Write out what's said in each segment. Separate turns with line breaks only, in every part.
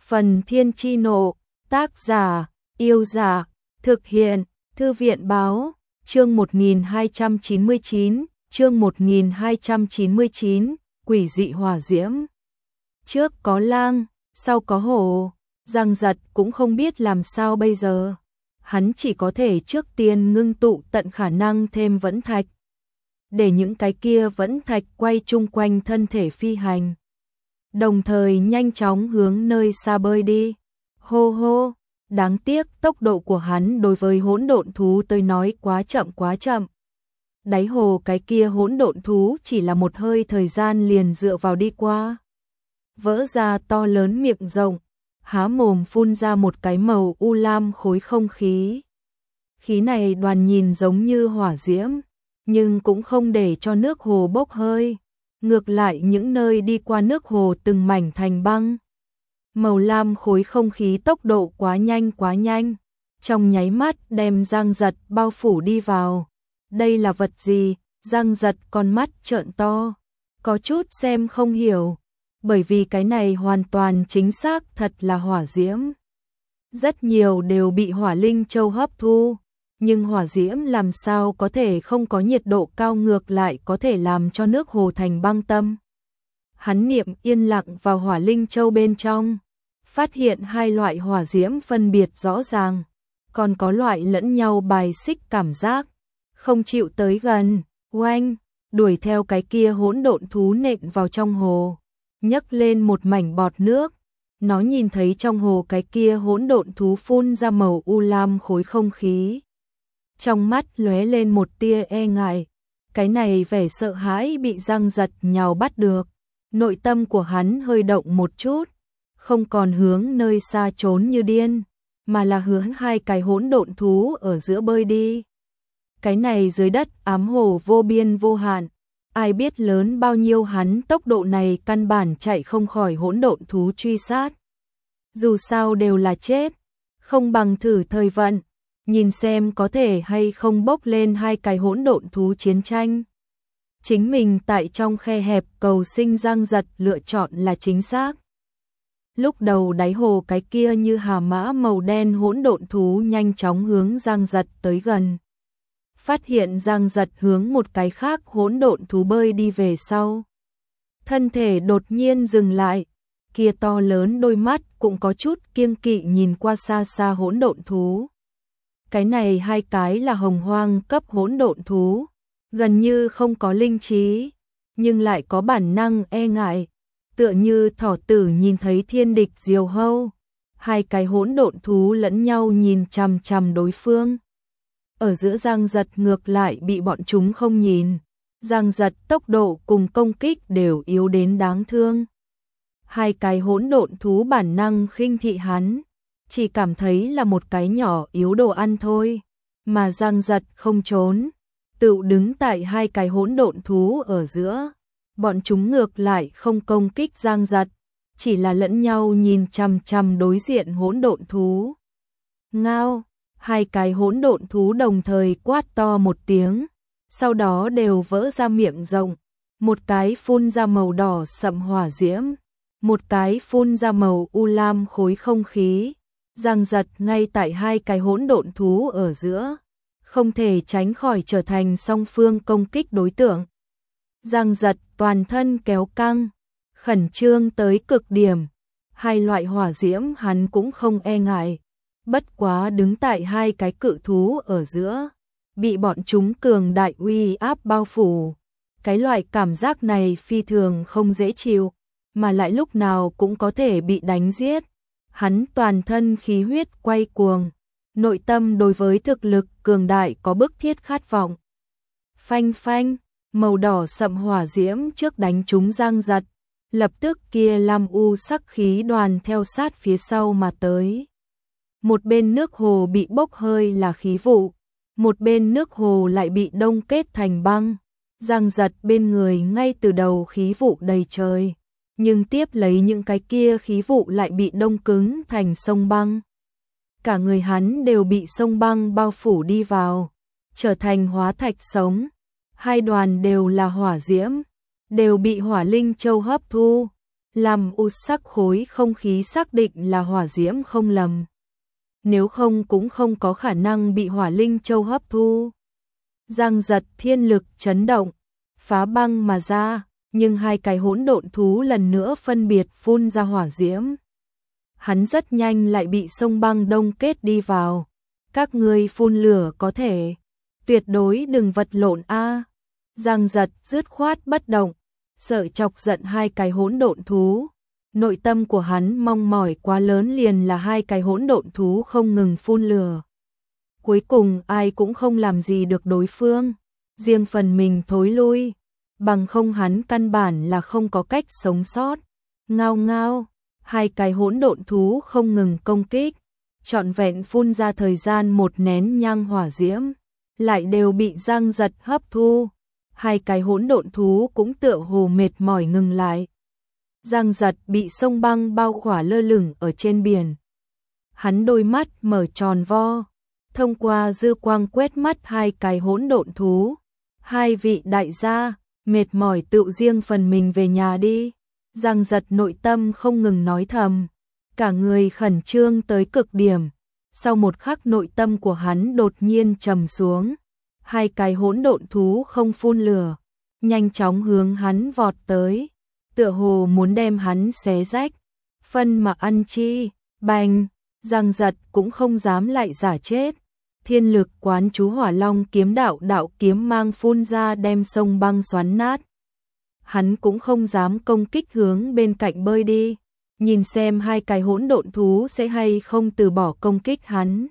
Phần Thiên Chi Nộ, tác giả, Yêu Giả, thực hiện, Thư viện Báo, chương 1299, chương 1299, quỷ dị hỏa diễm. Trước có lang, sau có hổ, Giang Giật cũng không biết làm sao bây giờ. Hắn chỉ có thể trước tiên ngưng tụ tận khả năng thêm vẫn thạch, để những cái kia vẫn thạch quay chung quanh thân thể phi hành, đồng thời nhanh chóng hướng nơi xa bơi đi. Hô hô, đáng tiếc tốc độ của hắn đối với hỗn độn thú tới nói quá chậm. Đáy hồ cái kia hỗn độn thú chỉ là một hơi thời gian liền dựa vào đi qua. Vỡ ra to lớn miệng rộng, há mồm phun ra một cái màu u lam khối không khí. Khí này đoàn nhìn giống như hỏa diễm, nhưng cũng không để cho nước hồ bốc hơi. Ngược lại những nơi đi qua nước hồ từng mảnh thành băng. Màu lam khối không khí tốc độ quá nhanh, trong nháy mắt đem Giang Giật bao phủ đi vào. Đây là vật gì? Giang Giật con mắt trợn to, có chút xem không hiểu, bởi vì cái này hoàn toàn chính xác thật là hỏa diễm. Rất nhiều đều bị hỏa linh châu hấp thu, nhưng hỏa diễm làm sao có thể không có nhiệt độ cao, ngược lại có thể làm cho nước hồ thành băng tâm. Hắn niệm yên lặng vào hỏa linh châu bên trong, phát hiện hai loại hỏa diễm phân biệt rõ ràng, còn có loại lẫn nhau bài xích cảm giác, không chịu tới gần. Oanh, đuổi theo cái kia hỗn độn thú nện vào trong hồ, nhấc lên một mảnh bọt nước. Nó nhìn thấy trong hồ cái kia hỗn độn thú phun ra màu u lam khối không khí, trong mắt lóe lên một tia e ngại. Cái này vẻ sợ hãi bị Giang Giật nhào bắt được, nội tâm của hắn hơi động một chút, không còn hướng nơi xa trốn như điên, mà là hướng hai cái hỗn độn thú ở giữa bơi đi. Cái này dưới đất ám hồ vô biên vô hạn, ai biết lớn bao nhiêu, hắn tốc độ này căn bản chạy không khỏi hỗn độn thú truy sát. Dù sao đều là chết, không bằng thử thời vận, nhìn xem có thể hay không bốc lên hai cái hỗn độn thú chiến tranh. Chính mình tại trong khe hẹp cầu sinh, Giang Giật lựa chọn là chính xác. Lúc đầu đáy hồ cái kia như hà mã màu đen hỗn độn thú nhanh chóng hướng Giang Giật tới gần. Phát hiện Giang Giật hướng một cái khác hỗn độn thú bơi đi về sau, thân thể đột nhiên dừng lại, kia to lớn đôi mắt cũng có chút kiêng kỵ nhìn qua xa xa hỗn độn thú. Cái này hai cái là hồng hoang cấp hỗn độn thú, gần như không có linh trí, nhưng lại có bản năng e ngại, tựa như thỏ tử nhìn thấy thiên địch diều hâu. Hai cái hỗn độn thú lẫn nhau nhìn chằm đối phương. Ở giữa Giang Giật ngược lại bị bọn chúng không nhìn. Giang Giật tốc độ cùng công kích đều yếu đến đáng thương. Hai cái hỗn độn thú bản năng khinh thị hắn, chỉ cảm thấy là một cái nhỏ yếu đồ ăn thôi, mà Giang Giật không trốn, tự đứng tại hai cái hỗn độn thú ở giữa. Bọn chúng ngược lại không công kích Giang Giật, chỉ là lẫn nhau nhìn chằm đối diện hỗn độn thú. Ngao, hai cái hỗn độn thú đồng thời quát to một tiếng, sau đó đều vỡ ra miệng rộng, một cái phun ra màu đỏ sậm hỏa diễm, một cái phun ra màu u lam khối không khí. Giang Giật ngay tại hai cái hỗn độn thú ở giữa, không thể tránh khỏi trở thành song phương công kích đối tượng. Giang Giật toàn thân kéo căng, khẩn trương tới cực điểm. Hai loại hỏa diễm hắn cũng không e ngại, bất quá đứng tại hai cái cự thú ở giữa, bị bọn chúng cường đại uy áp bao phủ. Cái loại cảm giác này phi thường không dễ chịu, mà lại lúc nào cũng có thể bị đánh giết. Hắn toàn thân khí huyết quay cuồng, nội tâm đối với thực lực cường đại có bức thiết khát vọng. Phanh phanh, màu đỏ sậm hỏa diễm trước đánh trúng Giang Giật, lập tức kia lam u sắc khí đoàn theo sát phía sau mà tới. Một bên nước hồ bị bốc hơi là khí vụ, một bên nước hồ lại bị đông kết thành băng. Giang Giật bên người ngay từ đầu khí vụ đầy trời, nhưng tiếp lấy những cái kia khí vụ lại bị đông cứng thành sông băng. Cả người hắn đều bị sông băng bao phủ đi vào, trở thành hóa thạch sống. Hai đoàn đều là hỏa diễm, đều bị hỏa linh châu hấp thu. Làm u sắc khối không khí xác định là hỏa diễm không lầm. Nếu không cũng không có khả năng bị hỏa linh châu hấp thu. Giang giật thiên lực chấn động, phá băng mà ra, nhưng hai cái hỗn độn thú lần nữa phân biệt phun ra hỏa diễm. Hắn rất nhanh lại bị sông băng đông kết đi vào. Các ngươi phun lửa có thể, tuyệt đối đừng vật lộn a. Giang giật dứt khoát bất động, sợ chọc giận hai cái hỗn độn thú. Nội tâm của hắn mong mỏi quá lớn liền là hai cái hỗn độn thú không ngừng phun lửa. Cuối cùng ai cũng không làm gì được đối phương, riêng phần mình thối lui, bằng không hắn căn bản là không có cách sống sót. Ngao ngao, hai cái hỗn độn thú không ngừng công kích, trọn vẹn phun ra thời gian một nén nhang hỏa diễm, lại đều bị Giang giật hấp thu. Hai cái hỗn độn thú cũng tựa hồ mệt mỏi ngừng lại. Giang giật bị sông băng bao khỏa lơ lửng ở trên biển. Hắn đôi mắt mở tròn vo, thông qua dư quang quét mắt hai cái hỗn độn thú. Hai vị đại gia, mệt mỏi tự riêng phần mình về nhà đi. Giang giật nội tâm không ngừng nói thầm, cả người khẩn trương tới cực điểm. Sau một khắc nội tâm của hắn đột nhiên trầm xuống. Hai cái hỗn độn thú không phun lửa, nhanh chóng hướng hắn vọt tới, tựa hồ muốn đem hắn xé rách. Phân mà ăn chi, bành, Giang giật cũng không dám lại giả chết. Thiên lực quán chú hỏa long kiếm đạo kiếm mang phun ra đem sông băng xoắn nát. Hắn cũng không dám công kích hướng bên cạnh bơi đi, nhìn xem hai cái hỗn độn thú sẽ hay không từ bỏ công kích hắn.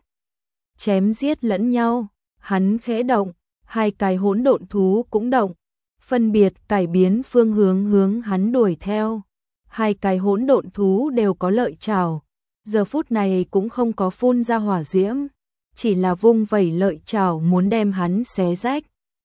Chém giết lẫn nhau, hắn khẽ động, hai cái hỗn độn thú cũng động, phân biệt cải biến phương hướng hắn đuổi theo. Hai cái hỗn độn thú đều có lợi chảo, giờ phút này cũng không có phun ra hỏa diễm, chỉ là vung vẩy lợi chảo muốn đem hắn xé rách.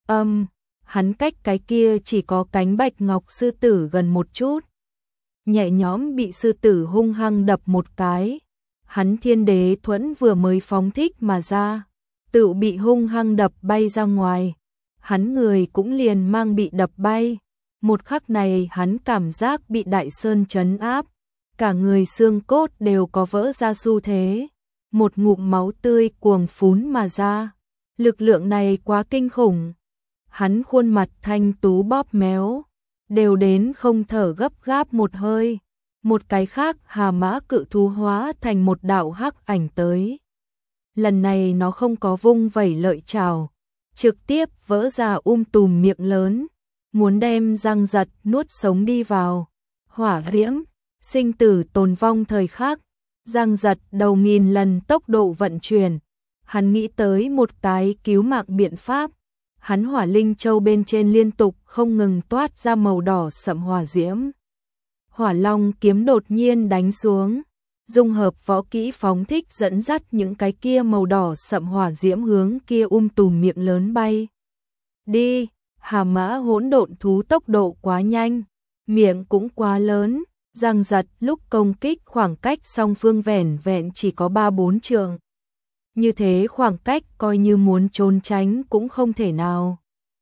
Hắn cách cái kia chỉ có cánh bạch ngọc sư tử gần một chút, nhẹ nhõm bị sư tử hung hăng đập một cái. Hắn thiên đế thuẫn vừa mới phóng thích mà ra, tự bị hung hăng đập bay ra ngoài. Hắn người cũng liền mang bị đập bay. Một khắc này hắn cảm giác bị đại sơn trấn áp, cả người xương cốt đều có vỡ ra xu thế. Một ngụm máu tươi cuồng phún mà ra. Lực lượng này quá kinh khủng. Hắn khuôn mặt thanh tú bóp méo, đều đến không thở gấp gáp một hơi. Một cái khác hà mã cự thú hóa thành một đạo hắc ảnh tới. Lần này nó không có vung vẩy lợi chảo, trực tiếp vỡ ra tùm miệng lớn, muốn đem Giang giật nuốt sống đi vào. Hỏa diễm, sinh tử tồn vong thời khắc, Giang giật đầu nghìn lần tốc độ vận chuyển. Hắn nghĩ tới một cái cứu mạng biện pháp. Hắn hỏa linh châu bên trên liên tục không ngừng toát ra màu đỏ sậm hỏa diễm. Hỏa long kiếm đột nhiên đánh xuống, dung hợp võ kỹ phóng thích dẫn dắt những cái kia màu đỏ sậm hỏa diễm hướng kia tùm miệng lớn bay. Đi, hà mã hỗn độn thú tốc độ quá nhanh, miệng cũng quá lớn. Giang giật lúc công kích khoảng cách song phương vẻn vẹn chỉ có 3-4 trượng. Như thế khoảng cách coi như muốn trốn tránh cũng không thể nào.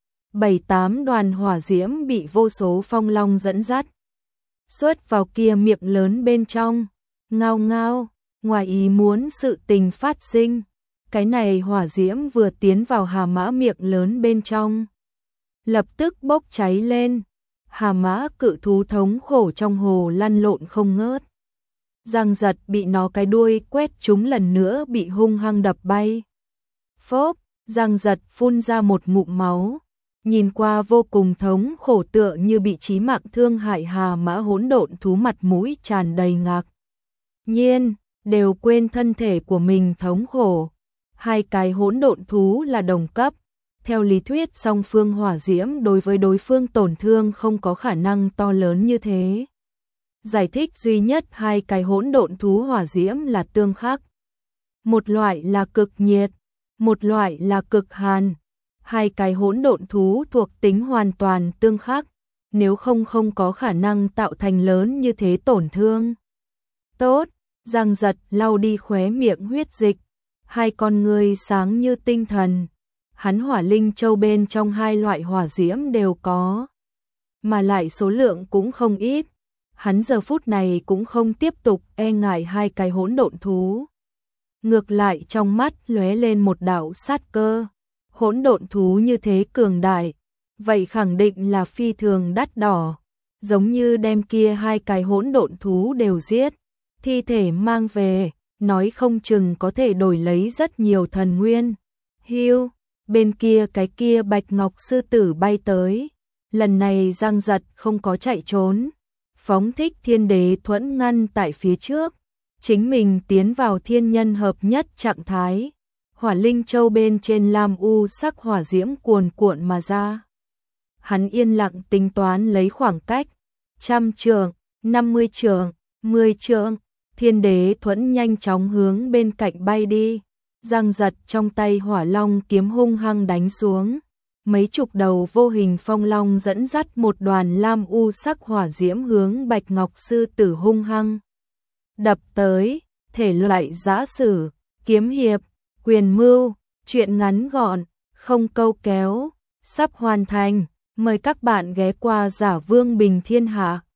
7-8 đoàn hỏa diễm bị vô số phong long dẫn dắt xuất vào kia miệng lớn bên trong. Ngao ngao, ngoài ý muốn sự tình phát sinh. Cái này hỏa diễm vừa tiến vào hà mã miệng lớn bên trong, lập tức bốc cháy lên. Hà mã cự thú thống khổ trong hồ lăn lộn không ngớt. Giang giật bị nó cái đuôi quét trúng lần nữa bị hung hăng đập bay. Phốp, Giang giật phun ra một ngụm máu. Nhìn qua vô cùng thống khổ, tựa như bị chí mạng thương hại. Hà mã hỗn độn thú mặt mũi tràn đầy ngạc nhiên, đều quên thân thể của mình thống khổ. Hai cái hỗn độn thú là đồng cấp. Theo lý thuyết song phương hỏa diễm đối với đối phương tổn thương không có khả năng to lớn như thế. Giải thích duy nhất hai cái hỗn độn thú hỏa diễm là tương khắc. Một loại là cực nhiệt, một loại là cực hàn. Hai cái hỗn độn thú thuộc tính hoàn toàn tương khắc, nếu không có khả năng tạo thành lớn như thế tổn thương. Tốt, Giang giật lau đi khóe miệng huyết dịch, hai con ngươi sáng như tinh thần. Hắn hỏa linh châu bên trong hai loại hỏa diễm đều có, mà lại số lượng cũng không ít. Hắn giờ phút này cũng không tiếp tục e ngại hai cái hỗn độn thú. Ngược lại trong mắt lóe lên một đạo sát cơ. Hỗn độn thú như thế cường đại, vậy khẳng định là phi thường đắt đỏ. Giống như đem kia hai cái hỗn độn thú đều giết, thi thể mang về, nói không chừng có thể đổi lấy rất nhiều thần nguyên. Hưu, bên kia cái kia bạch ngọc sư tử bay tới. Lần này Giang Giật không có chạy trốn, phóng thích thiên đế thuẫn ngăn tại phía trước, chính mình tiến vào thiên nhân hợp nhất trạng thái. Hỏa linh châu bên trên lam u sắc hỏa diễm cuồn cuộn mà ra. Hắn yên lặng tính toán lấy khoảng cách, 100 trượng, 50 trượng, 10 trượng, thiên đế thuẫn nhanh chóng hướng bên cạnh bay đi. Giang Giật trong tay hỏa long kiếm hung hăng đánh xuống. Mấy chục đầu vô hình phong long dẫn dắt một đoàn lam u sắc hỏa diễm hướng bạch ngọc sư tử hung hăng đập tới. Thể loại giã sử, kiếm hiệp, quyền mưu, truyện ngắn gọn, không câu kéo, sắp hoàn thành. Mời các bạn ghé qua Giả Vương Bình Thiên Hạ.